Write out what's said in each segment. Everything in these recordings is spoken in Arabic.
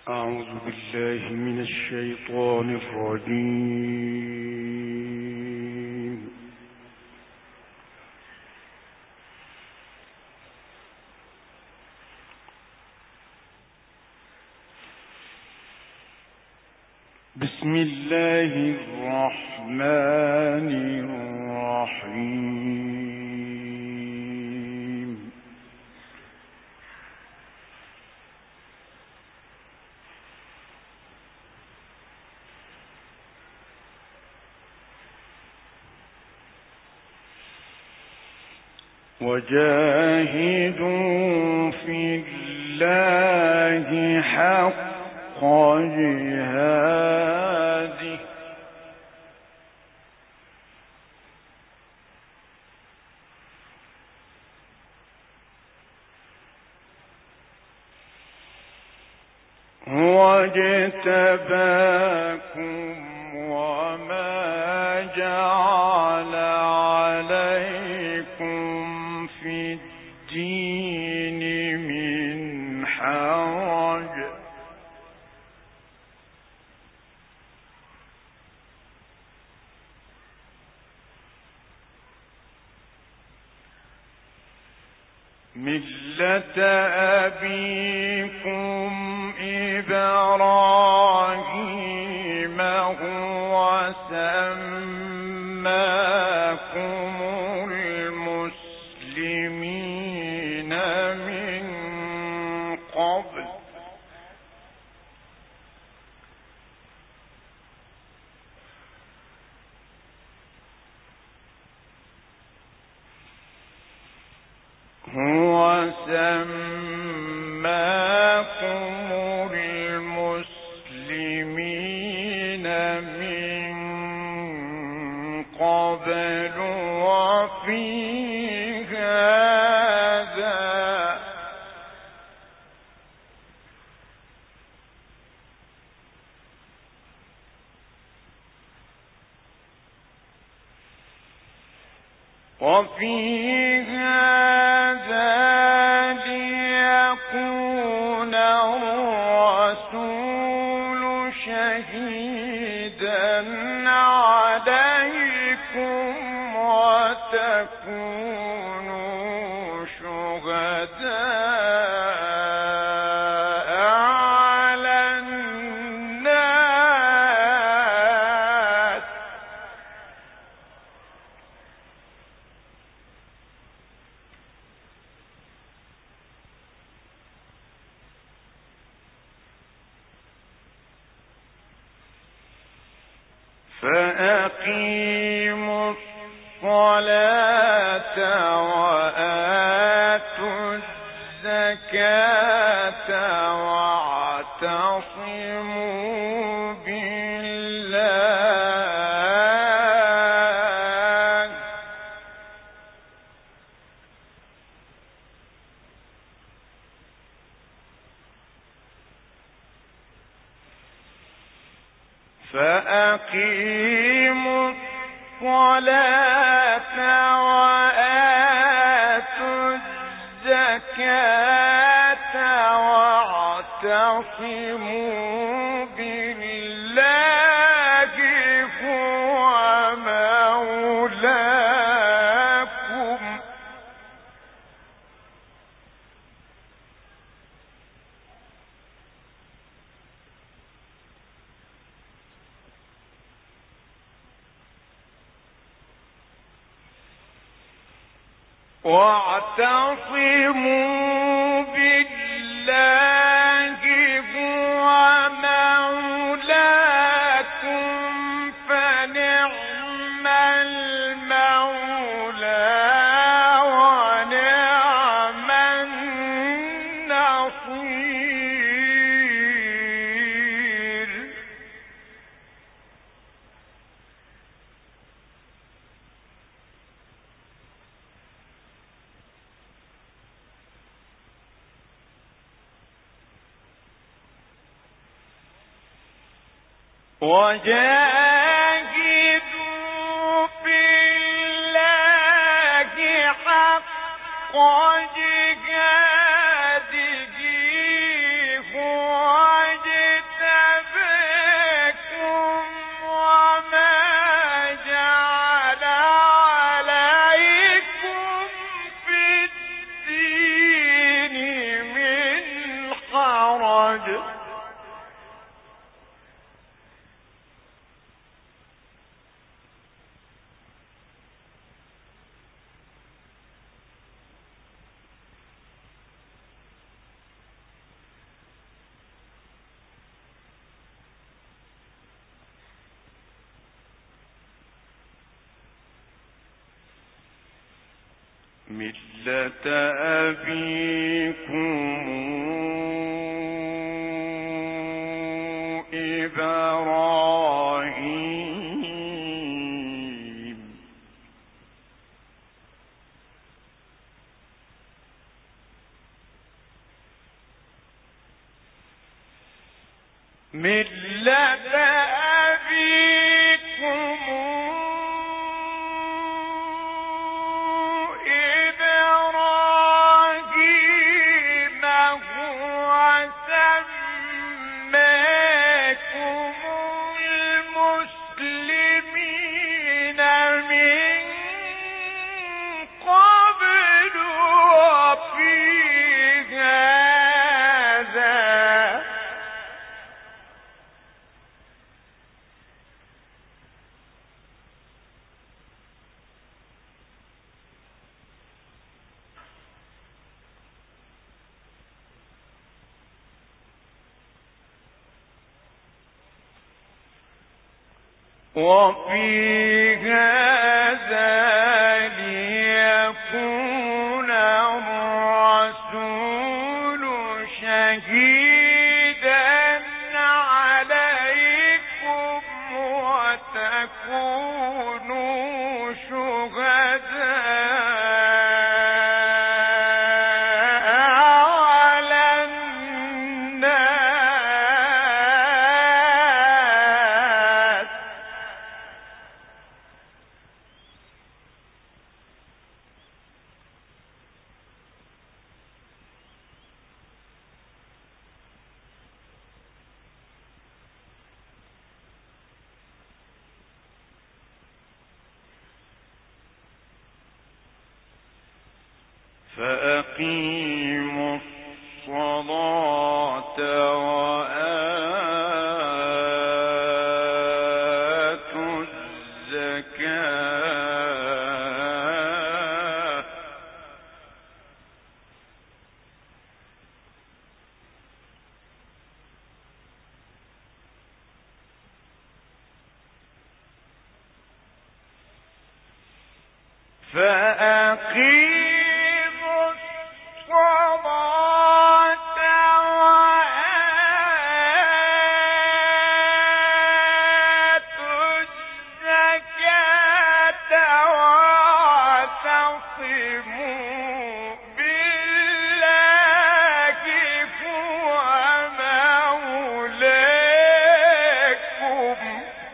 أعوذ بالله من الشيطان الرجيم. بسم الله الرحمن الرحيم. وجاهدوا في الله حق جهاده هو اجتباكم وما جعل عليكم في الدين من حرج ملة أبيكم إبراهيم هو سماكم المسلمين من قبل هو سماكم المسلمين من قبل وفي هذا ليكون الرسول شهيدا عليكم وتكونوا شهداء على الناس فأقيموا الصلاة وآتوا الزكاة واعتصموا بالله فأقيموا الصلاة وآتوا الزكاة واعتصموا بالله هو مولاكم واعتصموا بالله هو مولاكم فنعم المولى ونعم النصير وجاهدوا في الله حق جهاده هو حرج ملة أبيكم إبراهيم ملة أبيكم وفي هذا ليكون الرسول شهيدا عليكم وتكونوا شهداء فأقيموا الصلاة وآتوا الزكاة فأقيموا الصلاة وآتوا الزكاة واعتصموا بالله هو مولاكم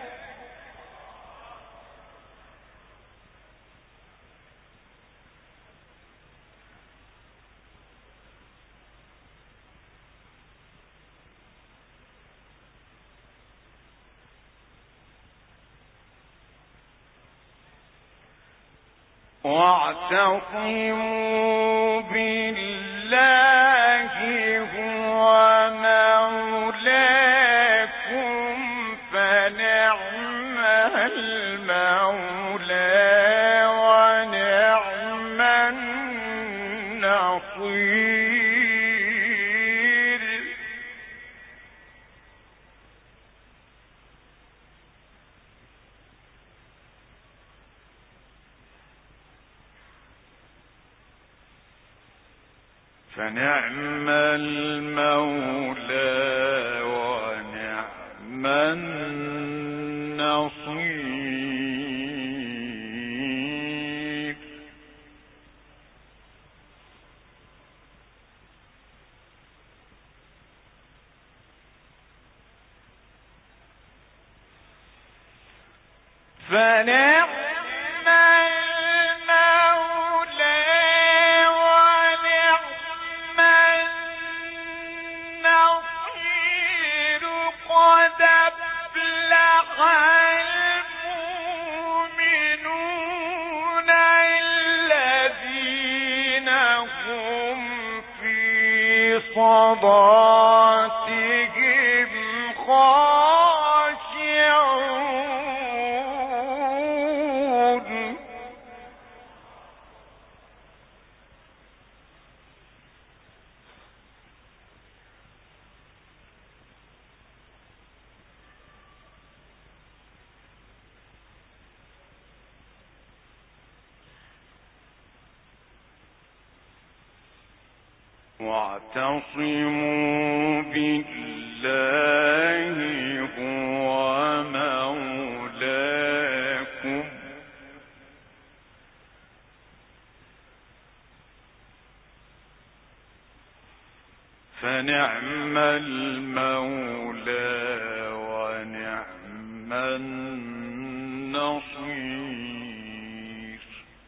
واعتصموا بالله هو مولاكم فنعم المولى ونعم النصير فنعم المولى ونعم النصير فنعم صداقة واعتصموا بالله هو مولاكم فنعم المولى ونعم النصير.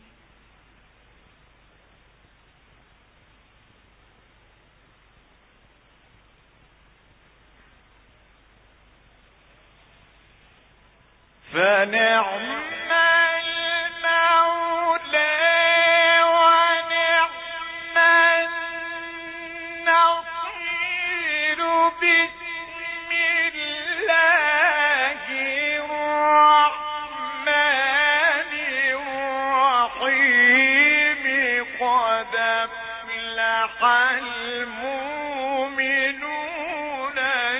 فنعم المؤمنون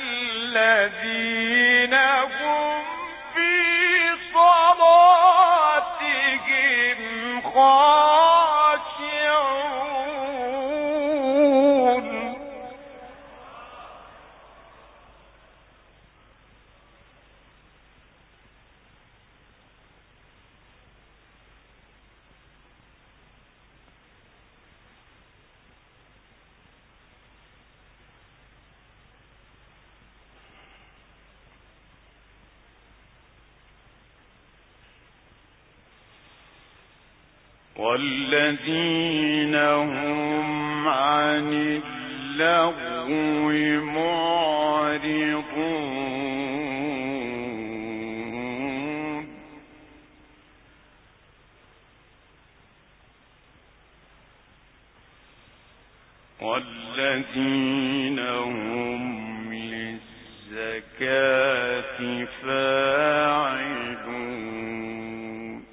الذين هم في صلاتهم خاشعون. والذين هم عن اللغو معرضون. والذين هم للزكاة فاعلون.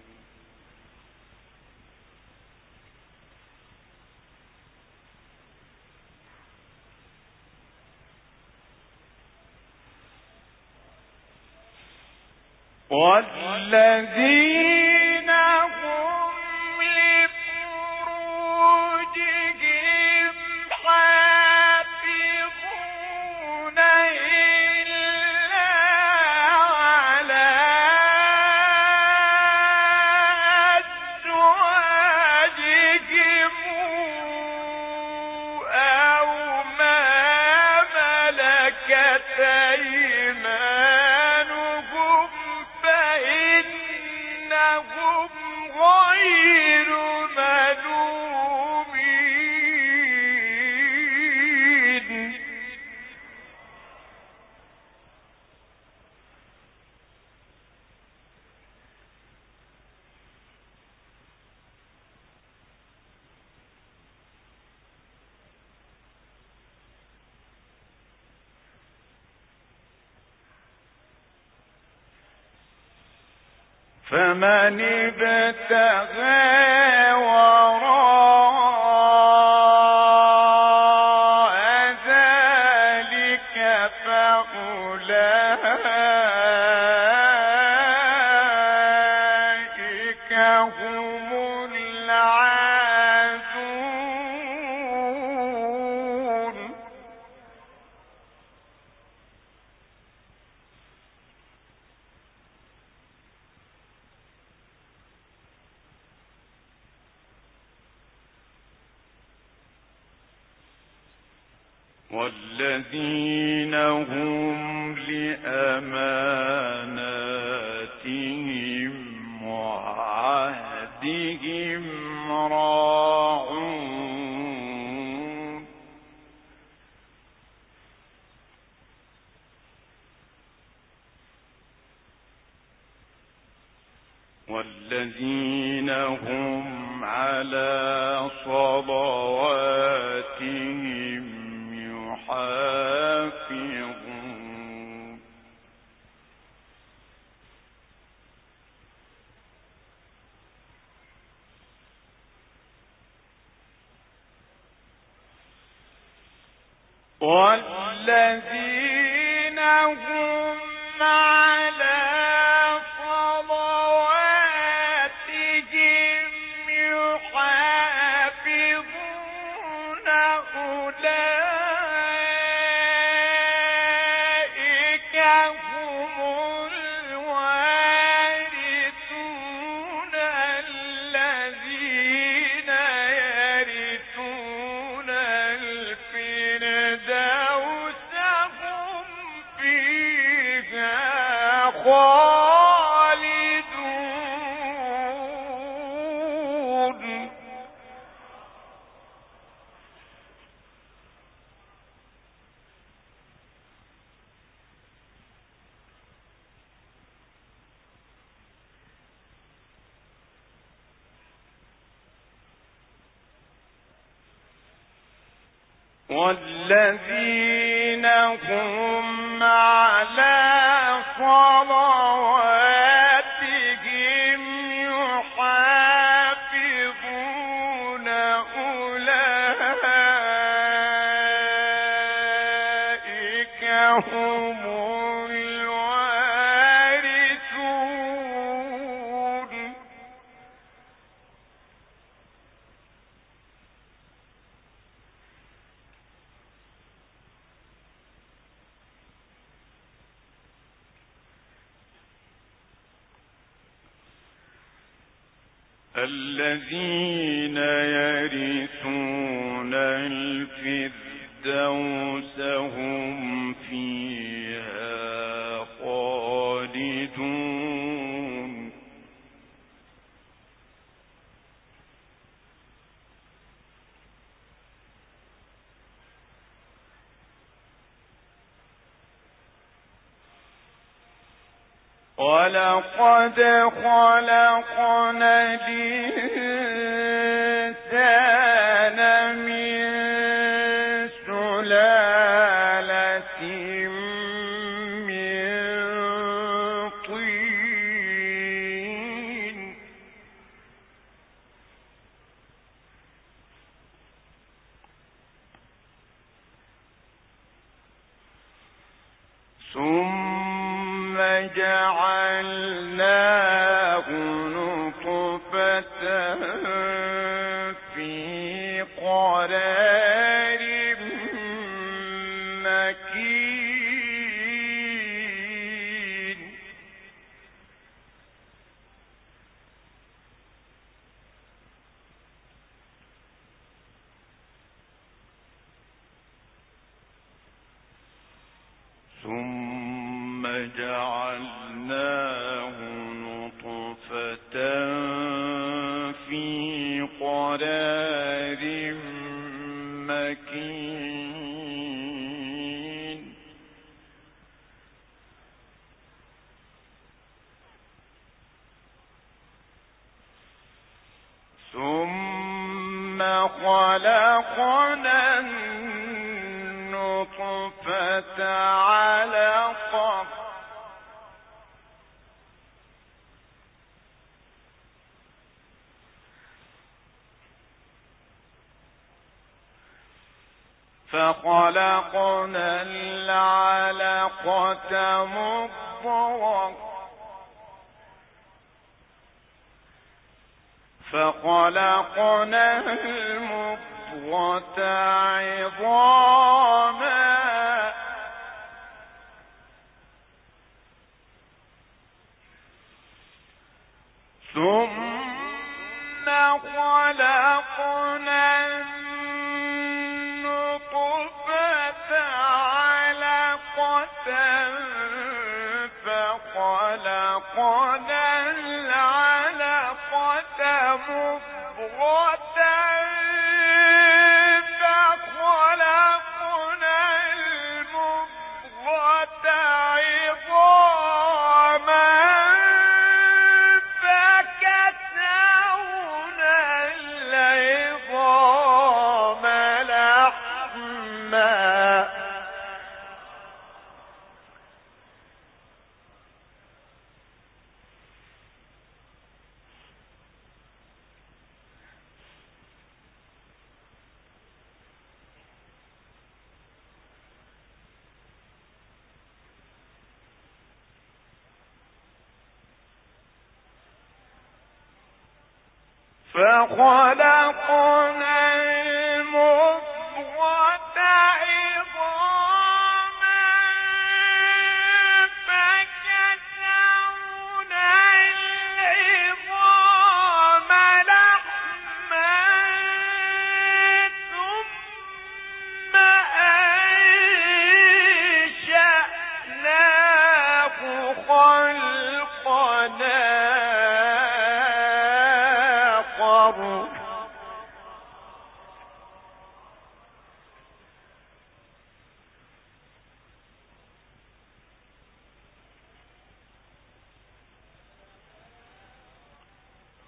والذين هم لفروجهم حافظون إلا على أزواجهم أو ما ملكت أيمانهم فإنهم غير ملومين. فمن ابتغى وراء ذلك فأولئك هم العادون. والذين هم لأماناتهم وعهدهم راعون. والذين هم على صلواتهم يحافظون. والذين هم على صلواتهم يحافظون خالدون والذين هم على صلواتهم يحافظون أولئك هم الوارثون الذين يرثون الفردوس هم فيها خالدون ولقد خلقنا الإنسان من سلالة من طين ثم جعلناه نطفة في قرار مكين ثم جعلناه نطفة في قرار مكين ثم خلقنا النطفة علقة فخلقنا العلقة مضغة فخلقنا المضغة عظاما ثم خلقنا النطفة علقة فخلقنا العلقة مضغة فخلقنا المضغة عظاما فكسونا العظام لحما فخلقنا المضغة عظاما فكسونا العظام لحما ثم أنشأناه خلقا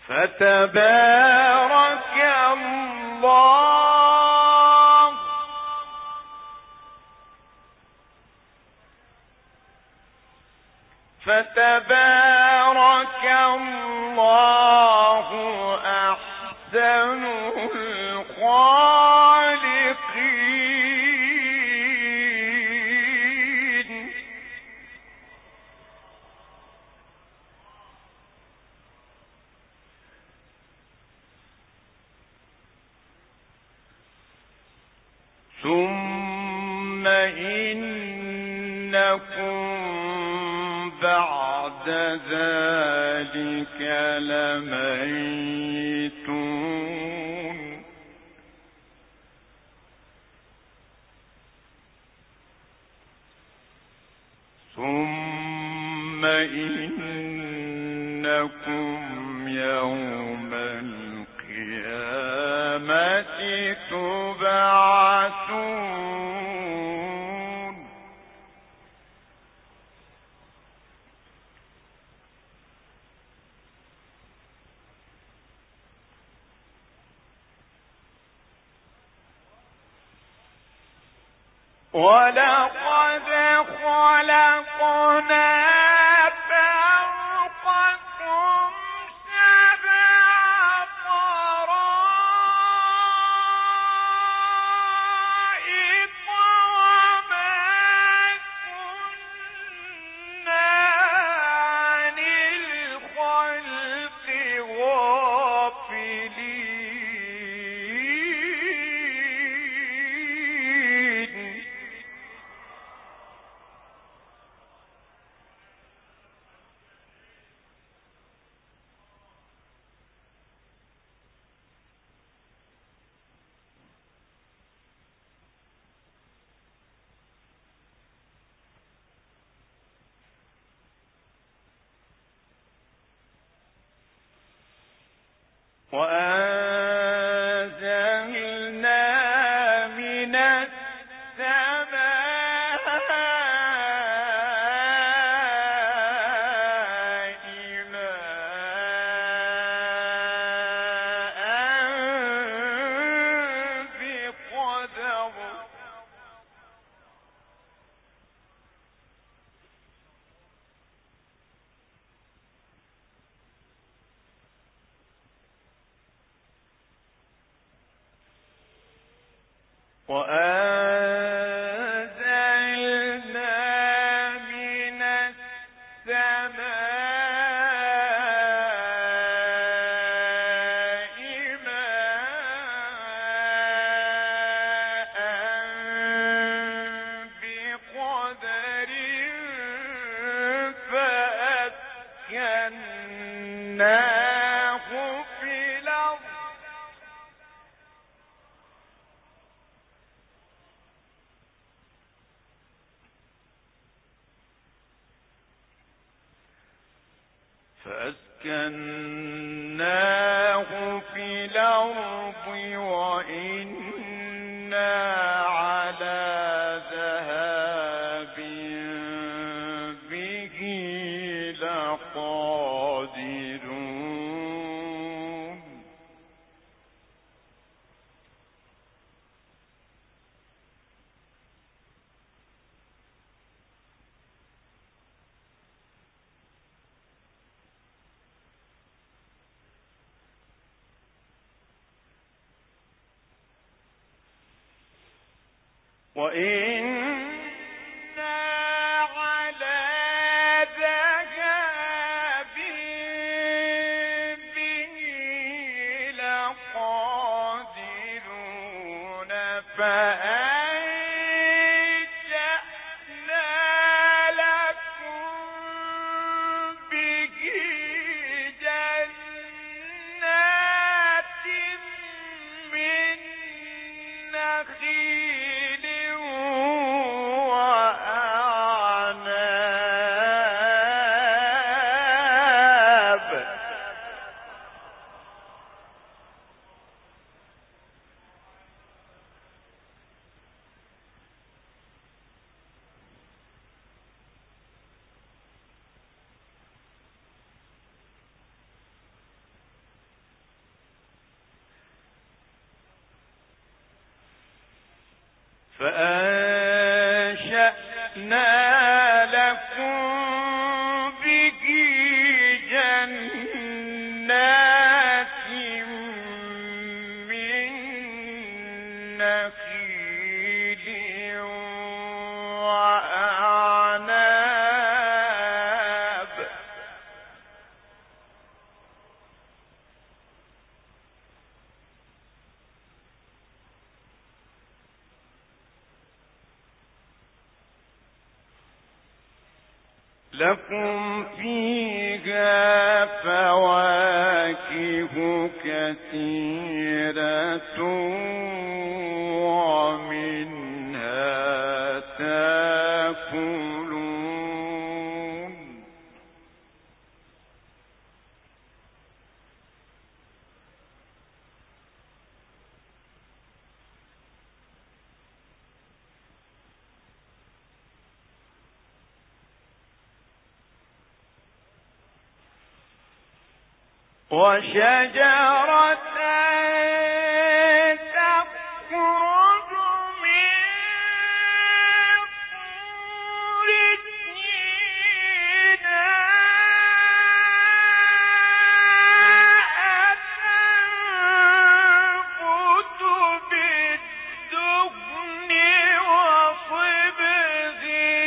فتبارك الله أحسن الخالقين. ثم إنكم بعد ذلك لميتون. ثم إنكم يوم القيامة تبعثون. ولقد خلقنا فوقكم سبع طرائق وما كنا عن الخلق غافلين. وأنزلنا من السماء ماء بقدر. وأنزلنا من السماء ماء بقدر فأسكناه في الأرض. وإنا على ذهاب به لقادرون. وإنا على ذهاب به لقادرون. فأنشأنا لكم به جنات من نخيل فأنشأنا لكم به جنات من نخيل وأعناب لكم فيها فواكه كثيرة ومنها تأكلون وشجرة تخرج من طور سيناء تنبت بالدهن وصبغ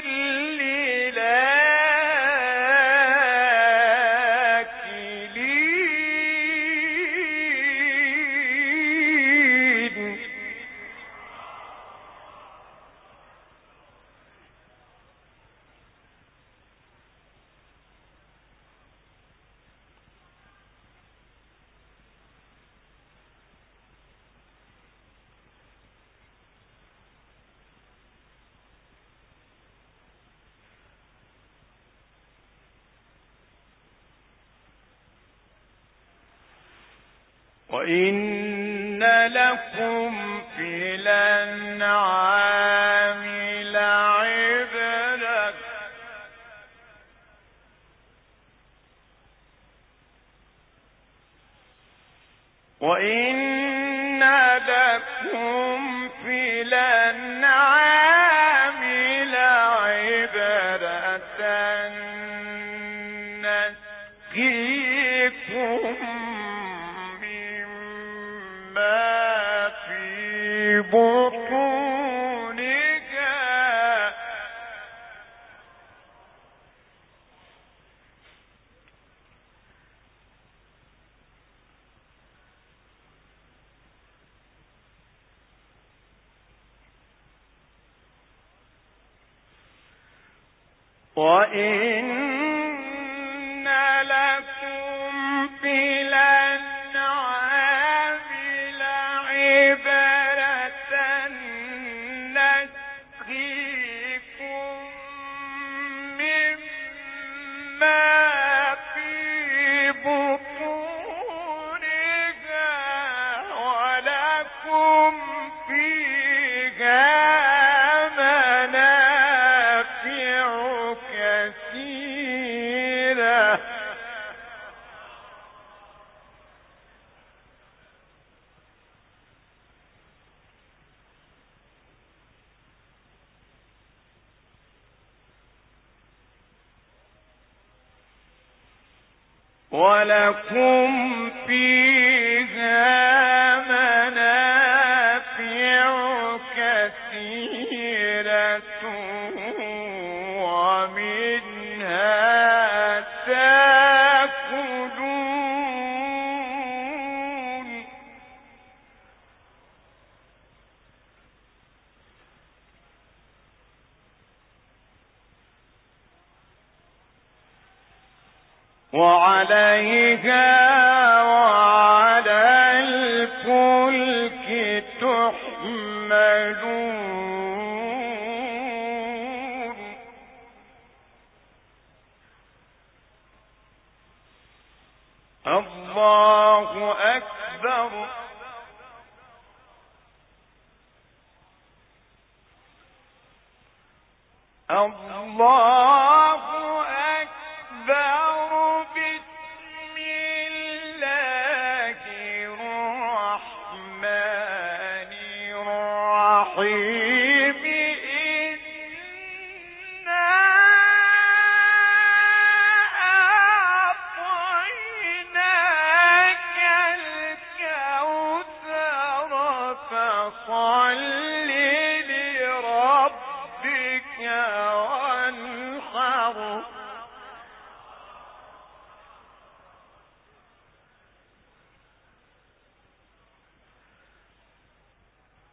للآكلين وإن لكم في الأنعام لعبرة وإن لكم في الأنعام لعبرة نسقيكم مما في بطونها وإن لكم في الأنعام لعبرة نسقيكم مما في بطونها ولكم فيها منافع كثيرة ولكم فيها منافع كثيرة ومنها تأكلون وعليها وعلى الفلك تحملون الله أكبر الله أكبر بسم الله الرحمن الرحيم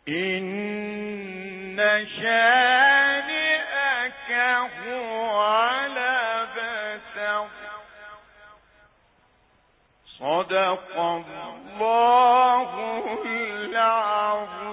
إن شانئك هو الأبتر. صدق الله العظيم.